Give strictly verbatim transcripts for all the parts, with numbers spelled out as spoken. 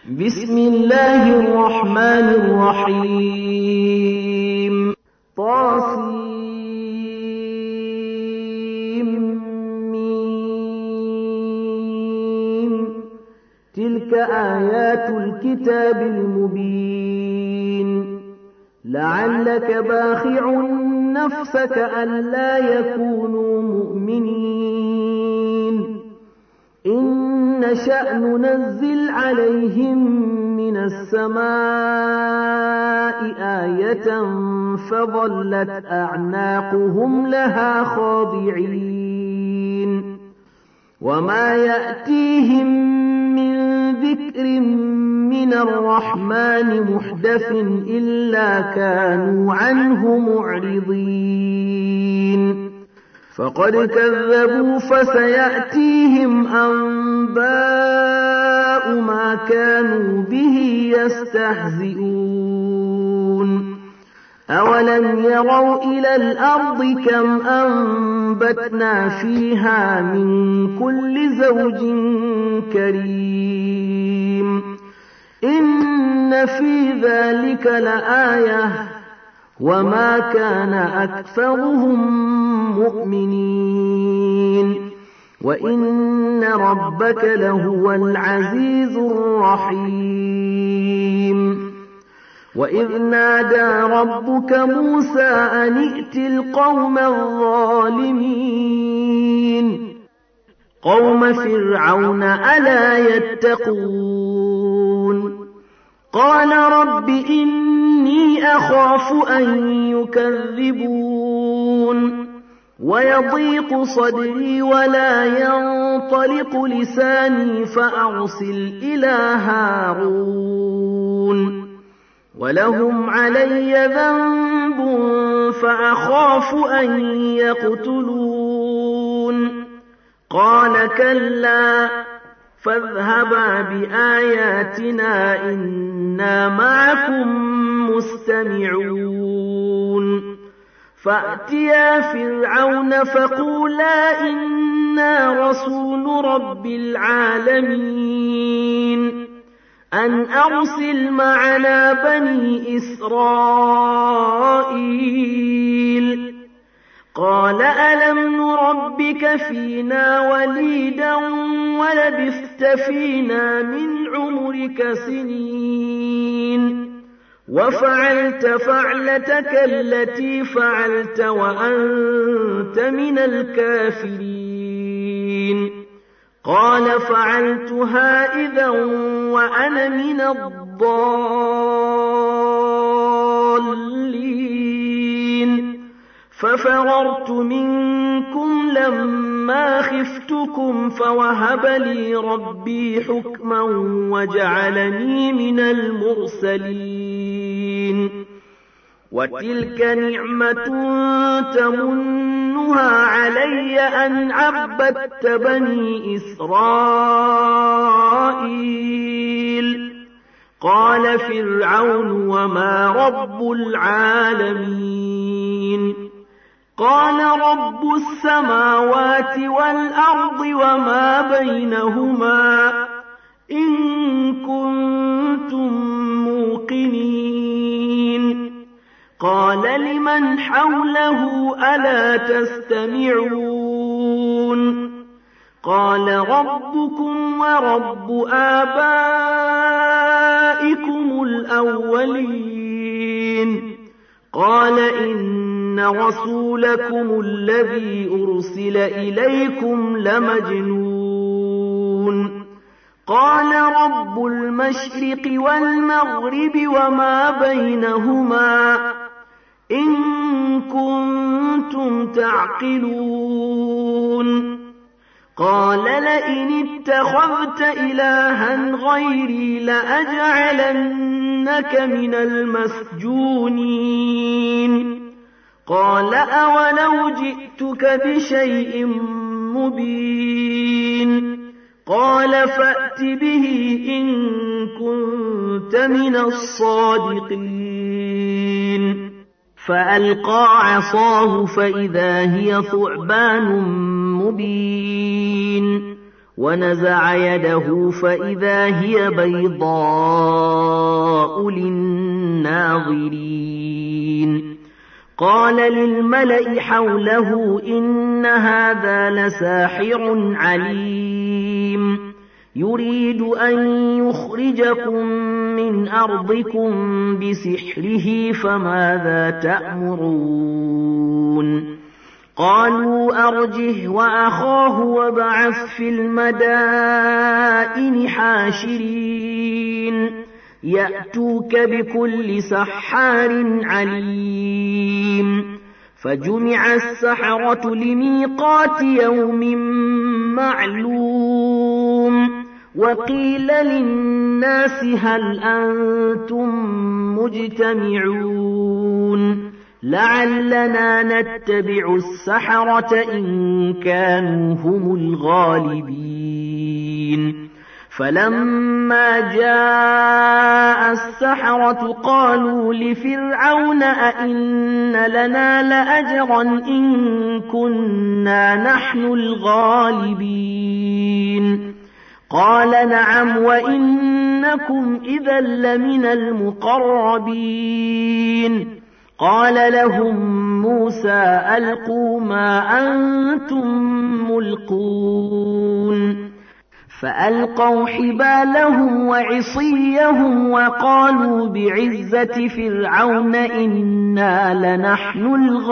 بسم الله الرحمن الرحيم طاسيم تلك آيات الكتاب المبين لعلك باخع نفسك ألا يكونوا مؤمنين إن نشأ ننزل عليهم من السماء آية فظلت أعناقهم لها خاضعين وما يأتيهم من ذكر من الرحمن محدث إلا كانوا عنه معرضين فقد كذبوا فسيأتيهم أنباء ما كانوا به يستهزئون أولم يروا إلى الأرض كم أنبتنا فيها من كل زوج كريم إن في ذلك لآية وما كان أكثرهم مؤمنين وإن ربك لهو العزيز الرحيم وإذ نادى ربك موسى أن ائت القوم الظالمين قوم فرعون ألا يتقون قال رب إني أخاف أن يكذبون ويضيق صدري ولا ينطلق لساني فأرسل إلى هارون ولهم علي ذنب فأخاف أن يقتلون قال كلا فاذهبا بآياتنا إنا معكم مستمعون فأتيا فرعون فقولا إنا رسول رب العالمين أن أرسل معنا بني إسرائيل قال ألم نربك فينا وليدا ولبثت فينا من عمرك سنين وفعلت فعلتك التي فعلت وأنت من الكافرين قال فعلتها إذا وأنا من الضالين ففررت منكم لما خفتكم فوهب لي ربي حكما وجعلني من المرسلين وتلك نعمة تمنها علي أن عبدت بني إسرائيل قال فرعون وما رب العالمين قال رب السماوات والأرض وما بينهما إن كنتم موقنين قال لمن حوله ألا تستمعون قال ربكم ورب آبائكم الأولين قال إن رسولكم الذي أرسل إليكم لمجنون قال رب المشرق والمغرب وما بينهما إن كنتم تعقلون قال لئن اتخذت إلها غيري لأجعلنك من المسجونين قال أولو جئتك بشيء مبين قال فأت به إن كنت من الصادقين فألقى عصاه فإذا هي ثعبان مبين ونزع يده فإذا هي بيضاء للناظرين قال للملأ حوله إن هذا لساحر عليم يريد أن يخرجكم من أرضكم بسحره فماذا تأمرون قالوا أرجه وأخاه وابعث في المدائن حاشرين يأتوك بكل سحار عليم فجمع السحرة لميقات يوم معلوم وقيل للناس هل أنتم مجتمعون لعلنا نتبع السحرة إن كانوا هم الغالبين فلما جاء السحرة قالوا لفرعون أئن لنا لأجرا إن كنا نحن الغالبين قال نعم وإنكم إذا لمن المقربين قال لهم موسى ألقوا ما أنتم ملقون فألقوا حبالهم وعصيهم وقالوا بعزة فرعون إنا لنحن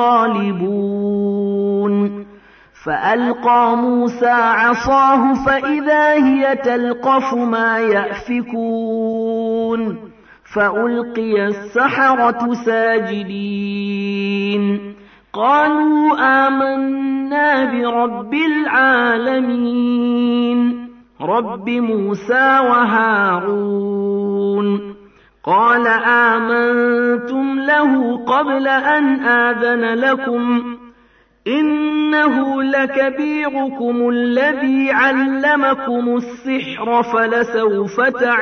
الغالبون فألقى موسى عصاه فإذا هي تلقف ما يأفكون فألقي السحرة ساجدين قالوا آمنا برب العالمين رب موسى وهارون قال آمنتم له قبل أن آذن لكم إنه لكبيركم الذي علمكم السحر فلسوف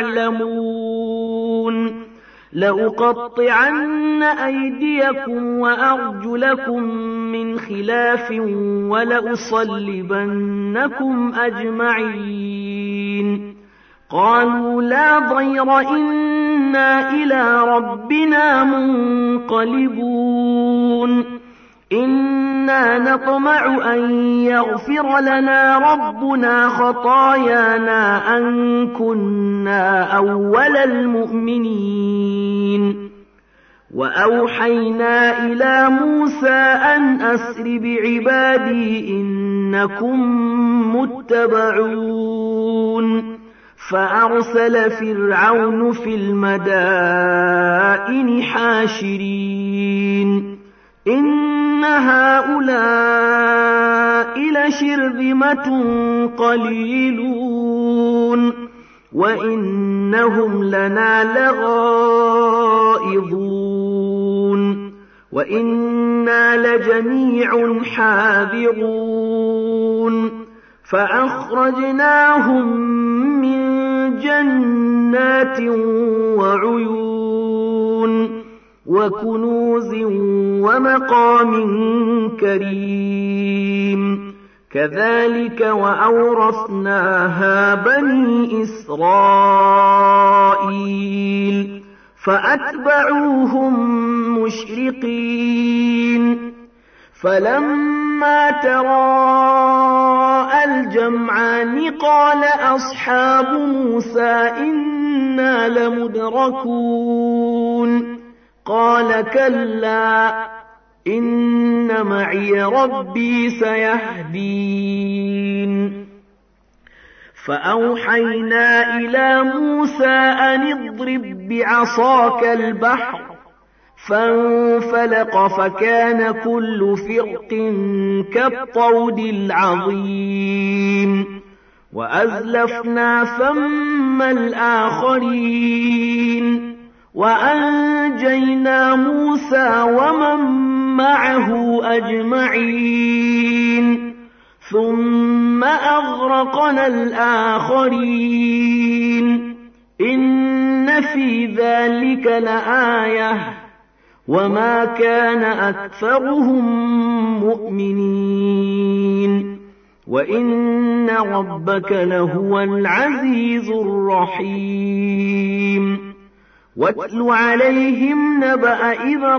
تعلمون لأقطعن أيديكم وأرجلكم من خلاف ولأصلبنكم أجمعين قالوا لا ضير إنا إلى ربنا منقلبون إنا نطمع أن يغفر لنا ربنا خطايانا أن كنا أول المؤمنين وأوحينا إلى موسى أن أسر بعبادي إنكم متبعون فأرسل فرعون في المدائن حاشرين إن هؤلاء لشرذمة قليلون وإنهم لنا لغائظون وإنا لجميع حاذرون فأخرجناهم من جنات وعيون وكنوز ومقام كريم كذلك وأورثناها بني إسرائيل فأتبعوهم مشرقين فلما تراءى الجمعان قال أصحاب موسى إنا لمدركون قال كلا إن معي ربي سيهدين فأوحينا إلى موسى أن اضرب بعصاك البحر فانفلق فكان كل فرق كالطود العظيم وأزلفنا ثم الآخرين وأنجينا موسى ومن معه أجمعين ثم أغرقنا الآخرين إن في ذلك لآية وما كان أكثرهم مؤمنين وإن ربك لهو العزيز الرحيم واتل عليهم نبأ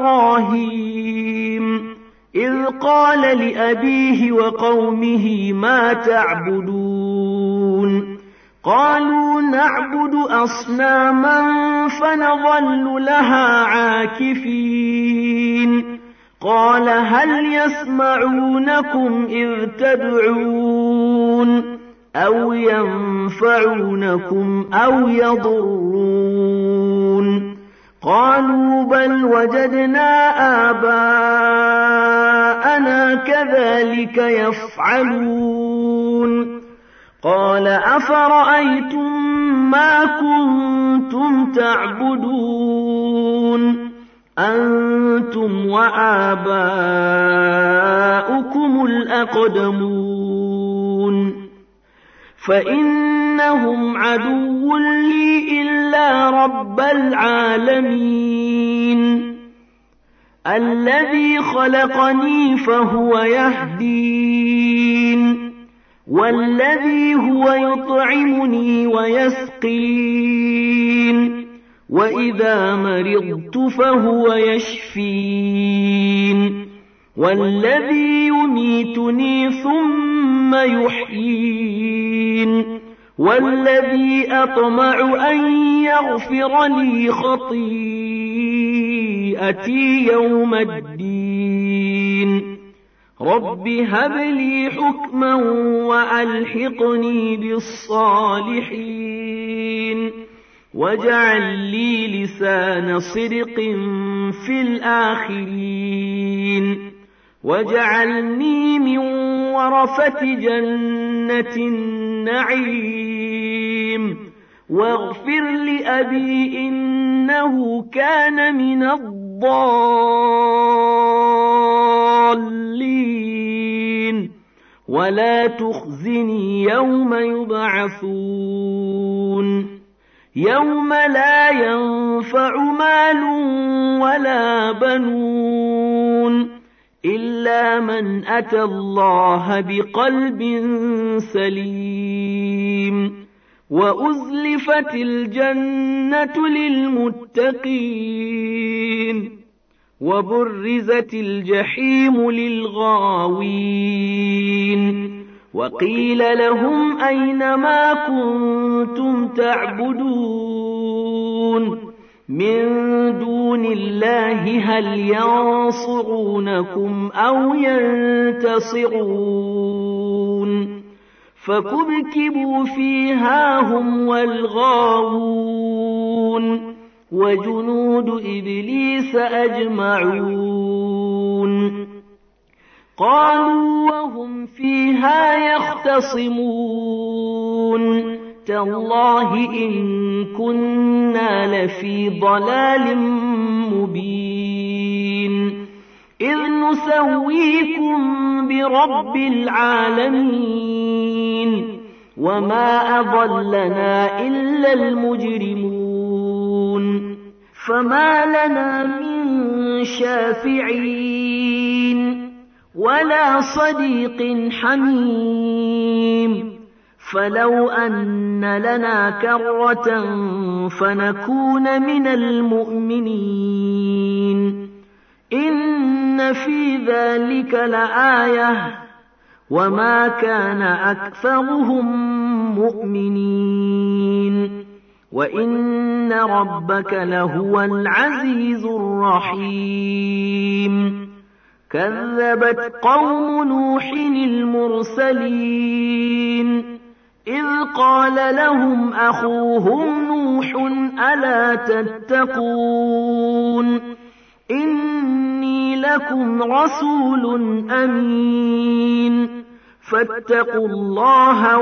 إبراهيم إذ قال لأبيه وقومه ما تعبدون قالوا نعبد أصناما فنظل لها عاكفين قال هل يسمعونكم إذ تدعون أو ينفعونكم أو يضرون قالوا بل وجدنا آباءنا كذلك يفعلون قال أفرأيتم ما كنتم تعبدون أنتم وآباؤكم الأقدمون فإنهم عدو لي إلا رب العالمين الذي خلقني فهو يهدين والذي هو يطعمني ويسقين وإذا مرضت فهو يشفين والذي يميتني ثم يحيين والذي أطمع أن يغفر لي خطيئتي يوم الدين رب هب لي حكما وألحقني بالصالحين واجعل لي لسان صدق في الآخرين واجعلني من ورثة جنة النعيم واغفر لأبي إنه كان من الضالين ولا تخزني يوم يبعثون يوم لا ينفع مال ولا بنون إلا من أتى الله بقلب سليم وأزلفت الجنة للمتقين وبرزت الجحيم للغاوين وقيل لهم أين ما كنتم تعبدون من دون الله هل ينصرونكم أو ينتصرون فكبكبوا فيها هم والغاوون وجنود إبليس أجمعون قالوا وهم فيها يختصمون تالله إن كنا لفي ضلال مبين إذ نسويكم برب العالمين وما أضلنا إلا المجرمون فما لنا من شافعين ولا صديق حميم فلو أن لنا كرة فنكون من المؤمنين إن في ذلك لآية وما كان أكثرهم مؤمنين وإن ربك لهو العزيز الرحيم كذبت قوم نوح المرسلين إذ قال لهم أخوهم نوح ألا تتقون إني لكم رسول أمين فاتقوا الله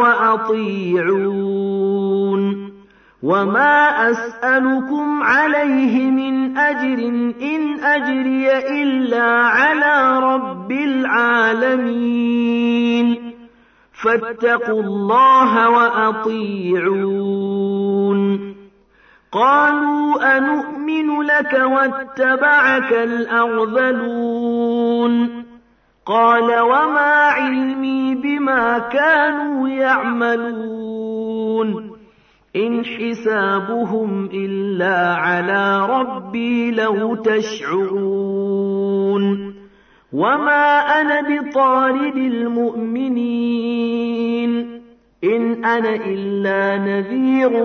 وأطيعون وما أسألكم عليه من أجر إن أجري إلا على رب العالمين فاتقوا الله وأطيعون قالوا أنؤمن لك واتبعك الأرذلون قال وما علمي بما كانوا يعملون إن حسابهم إلا على ربي لو تشعرون وما أنا بطارد المؤمنين إن أنا إلا نذير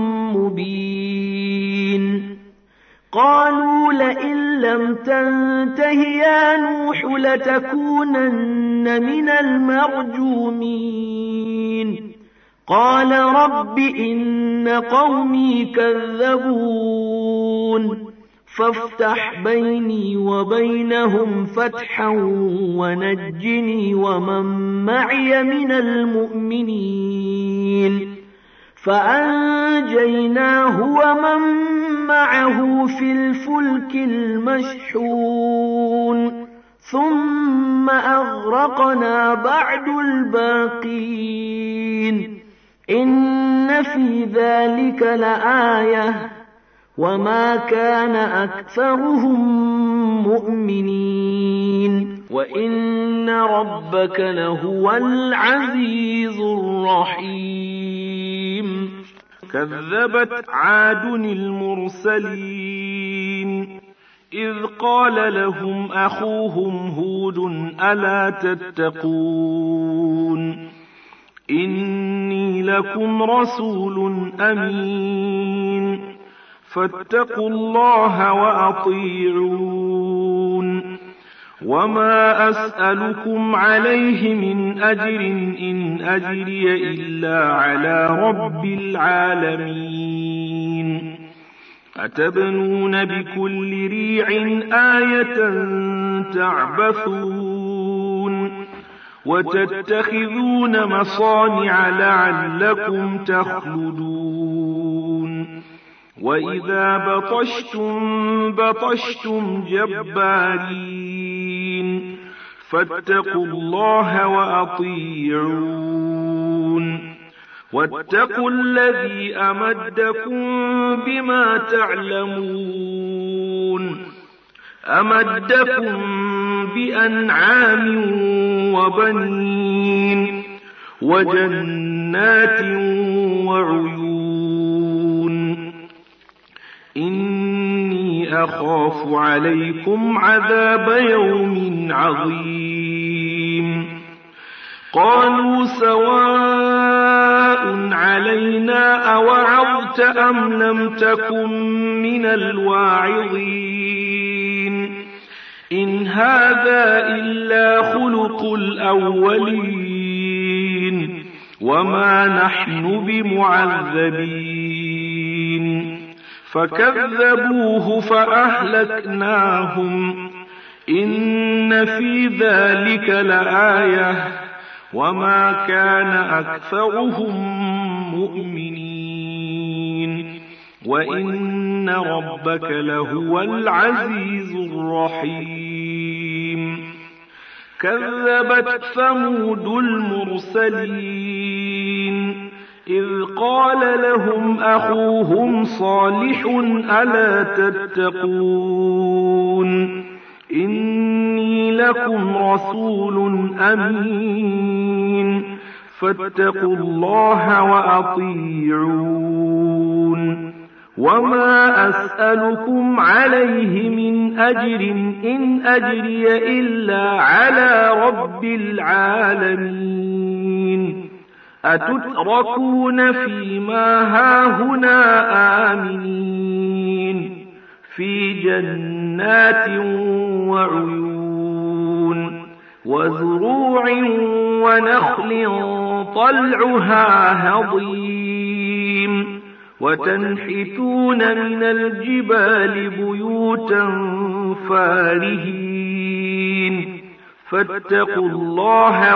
مبين قالوا لئن لم تنته يا نوح لتكونن من المرجومين قال رب إن قومي كذبون فافتح بيني وبينهم فتحا ونجني ومن معي من المؤمنين فأنجيناه ومن معه في الفلك المشحون ثم أغرقنا بعد الباقين إن في ذلك لآية وما كان أكثرهم مؤمنين وإن ربك لهو العزيز الرحيم كذبت عاد المرسلين إذ قال لهم أخوهم هود ألا تتقون إني لكم رسول أمين فاتقوا الله وأطيعون وما أسألكم عليه من أجر إن أجري إلا على رب العالمين أتبنون بكل ريع آية تعبثون وتتخذون مصانع لعلكم تخلدون وإذا بطشتم بطشتم جبارين فاتقوا الله وأطيعون واتقوا الذي أمدكم بما تعلمون أمدكم بأنعام وبنين وجنات وعيون إني أخاف عليكم عذاب يوم عظيم قالوا سواء علينا أوعظت أم لم تكن من الواعظين إن هذا إلا خلق الأولين وما نحن بمعذبين فكذبوه فأهلكناهم إن في ذلك لآية وما كان أكثرهم مؤمنين وإن ربك لهو العزيز الرحيم كذبت ثمود المرسلين إذ قال لهم أخوهم صالح ألا تتقون إني لكم رسول أمين فاتقوا الله وأطيعون وما أسألكم عليه من أجر إن أجري إلا على رب العالمين أتتركون فيما هاهنا آمنين في جنات وعيون وزروع ونخل طلعها هضيم وتنحتون من الجبال بيوتا فارهين فاتقوا الله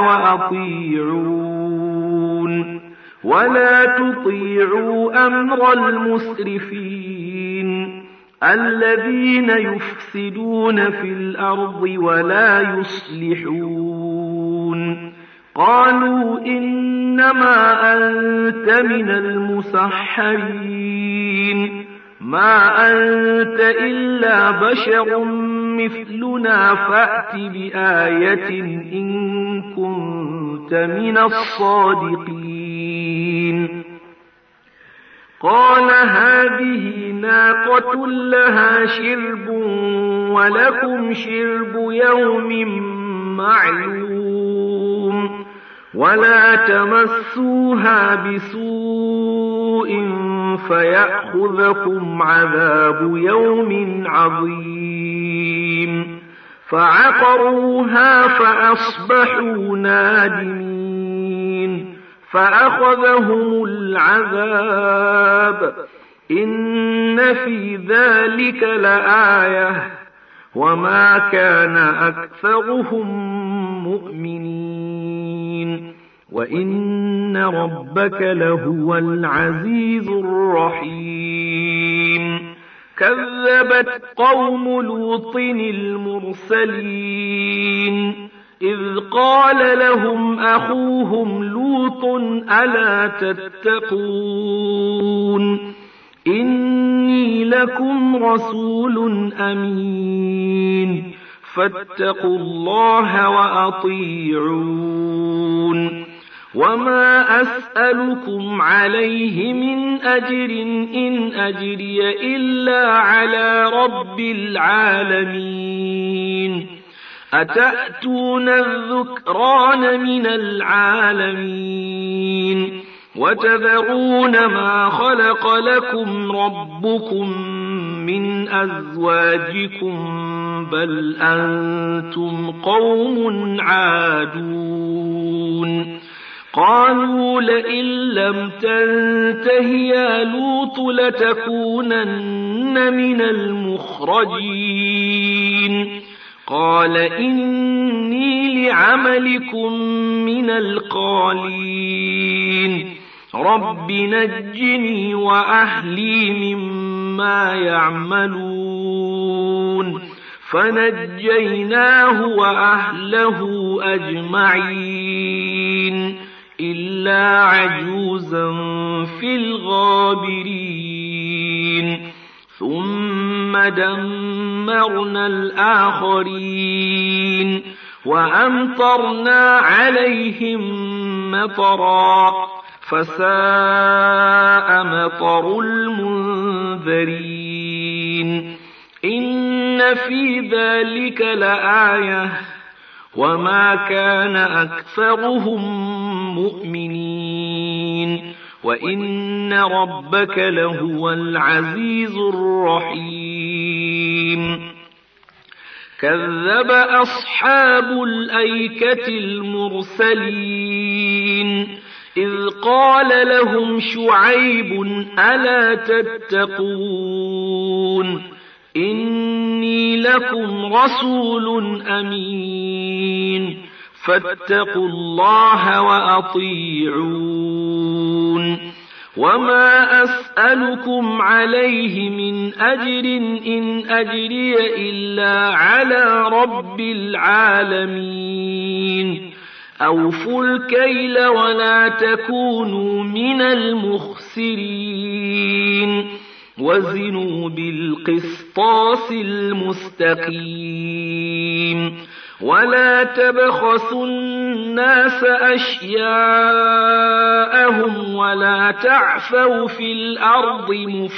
وأطيعون ولا تطيعوا أمر المسرفين الذين يفسدون في الأرض ولا يصلحون قالوا إنما أنت من المسحرين ما أنت إلا بشر مثلنا فأت بآية إن كنت من الصادقين. قال هذه ناقة لها شرب ولكم شرب يوم معلوم ولا تمسوها بسوء فيأخذكم عذاب يوم عظيم. فعقروها فأصبحوا نادمين فأخذهم العذاب إن في ذلك لآية وما كان أكثرهم مؤمنين وإن ربك لهو العزيز الرحيم. كذبت قوم لوط المرسلين إذ قال لهم أخوهم لوط ألا تتقون إني لكم رسول أمين فاتقوا الله وأطيعون. وما أسألكم عليه من أجر إن أجري إلا على رب العالمين. أتأتون الذكران من العالمين وتذرون ما خلق لكم ربكم من أزواجكم بل أنتم قوم عادون. قالوا لئن لم تنته يا لوط لتكونن من المخرجين. قال إني لعملكم من القالين رب نجني وأهلي مما يعملون. فنجيناه وأهله أجمعين إلا عجوزا في الغابرين. ثم دمرنا الآخرين وأمطرنا عليهم مطرا فساء مطر المنذرين. إن في ذلك لآية وما كان أكثرهم مؤمنين وإن ربك لهو العزيز الرحيم. كذب أصحاب الأيكة المرسلين إذ قال لهم شعيب ألا تتقون إني لكم رسول أمين فاتقوا الله وأطيعون. وما أسألكم عليه من أجر إن أجري إلا على رب العالمين. أوفوا الكيل ولا تكونوا من المخسرين وزنوا بالقسطاس المستقيم ولا تبخسوا الناس أشياءهم ولا تعثوا في الأرض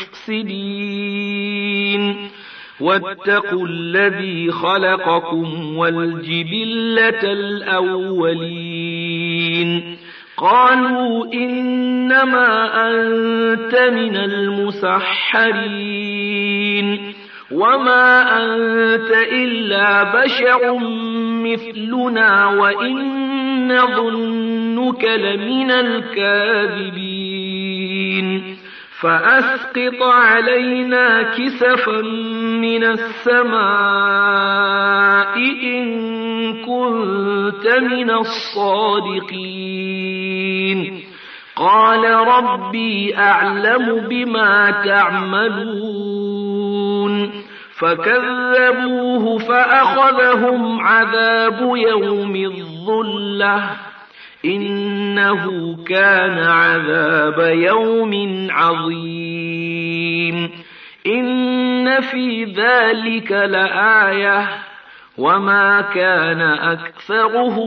مفسدين واتقوا الذي خلقكم والجبلة الأولين. قالوا إنما أنت من المسحرين وما أنت إلا بشر مثلنا وإن نظنك لمن الكاذبين. فأسقط علينا كسفا من السماء إن كنت من الصادقين. قال ربي أعلم بما تعملون. فكذبوه فأخذهم عذاب يوم الظلة إنه كان عذاب يوم عظيم. إن في ذلك لآية وما كان أكثرهم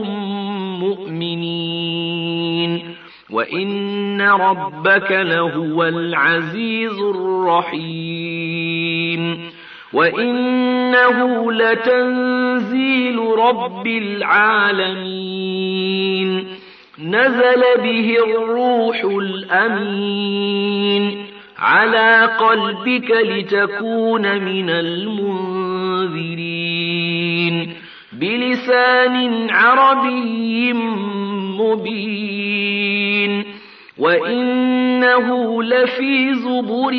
مؤمنين وإن ربك لهو العزيز الرحيم وإنه لتنزيل رب العالمين نزل به الروح الأمين على قلبك لتكون من المنذرين بلسان عربي مبين وإنه لفي زبر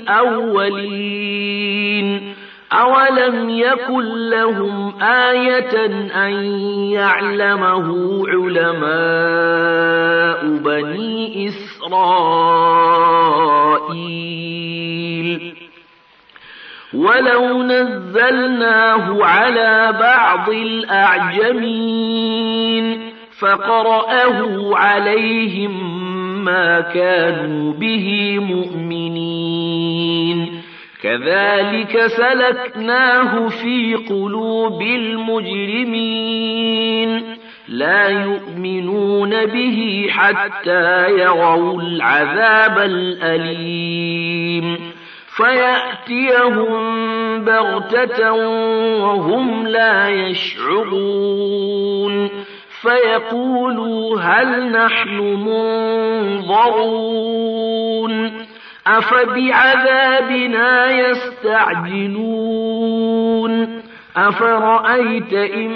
الأولين أولم يكن لهم آية أن يعلمه علماء بني إسرائيل ولو نزلناه على بعض الأعجمين فقرأه عليهم ما كانوا به مؤمنين كذلك سلكناه في قلوب المجرمين لا يؤمنون به حتى يروا العذاب الأليم فيأتيهم بغتة وهم لا يشعرون فيقولوا هل نحن منظرون أفبعذابنا يستعجلون أفرأيت إن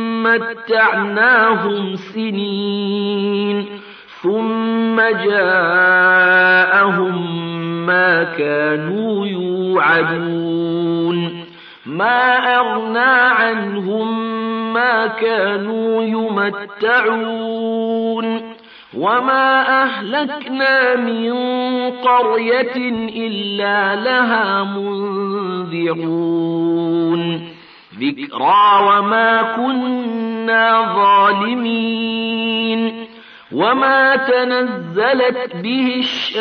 متعناهم سنين ثم جاءهم ما كانوا يوعدون ما أغنى عنهم ما كانوا يمتعون وما أهلكنا من قرية إلا لها منذرون ذكرى وما كنا ظالمين وما تنزلت به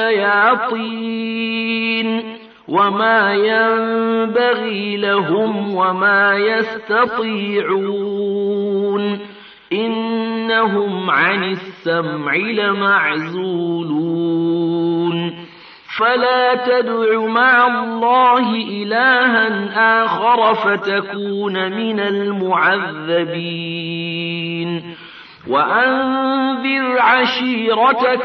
الشياطين وما ينبغي لهم وما يستطيعون إنهم عن السمع لمعزولون فلا تدع مع الله إلها آخر فتكون من المعذبين وأنذر عشيرتك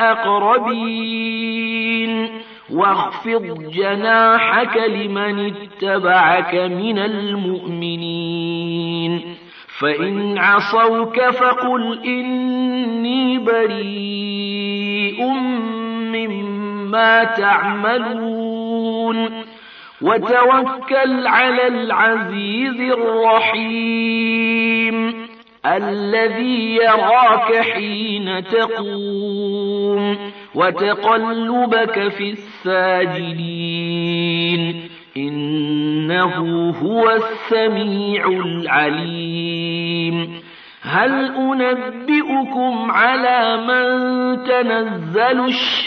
الأقربين واخفض جناحك لمن اتبعك من المؤمنين فإن عصوك فقل إني بريء مما تعملون وتوكل على العزيز الرحيم الذي يراك حين تقوم وتقلبك في الساجدين إنه هو السميع العليم هل أنبئكم على من تنزل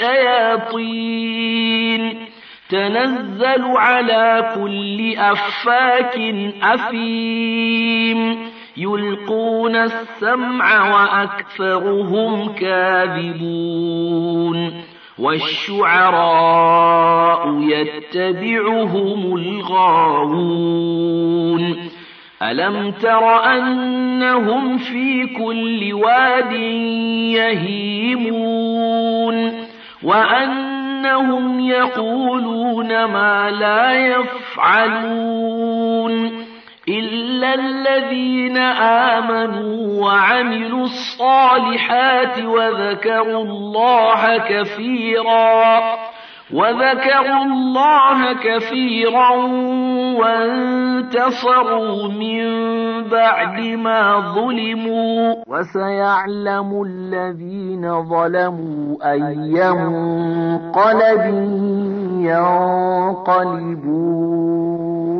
الشياطين تنزل على كل أفاك أثيم يلقون السمع وأكثرهم كاذبون والشعراء يتبعهم الغاوون ألم تر أنهم في كل واد يهيمون وأنهم يقولون ما لا يفعلون إلا الذين آمنوا وعملوا الصالحات وذكروا الله كثيرا وذكروا الله كثيرا وانتصروا من بعد ما ظلموا وسيعلم الذين ظلموا أي منقلب ينقلبون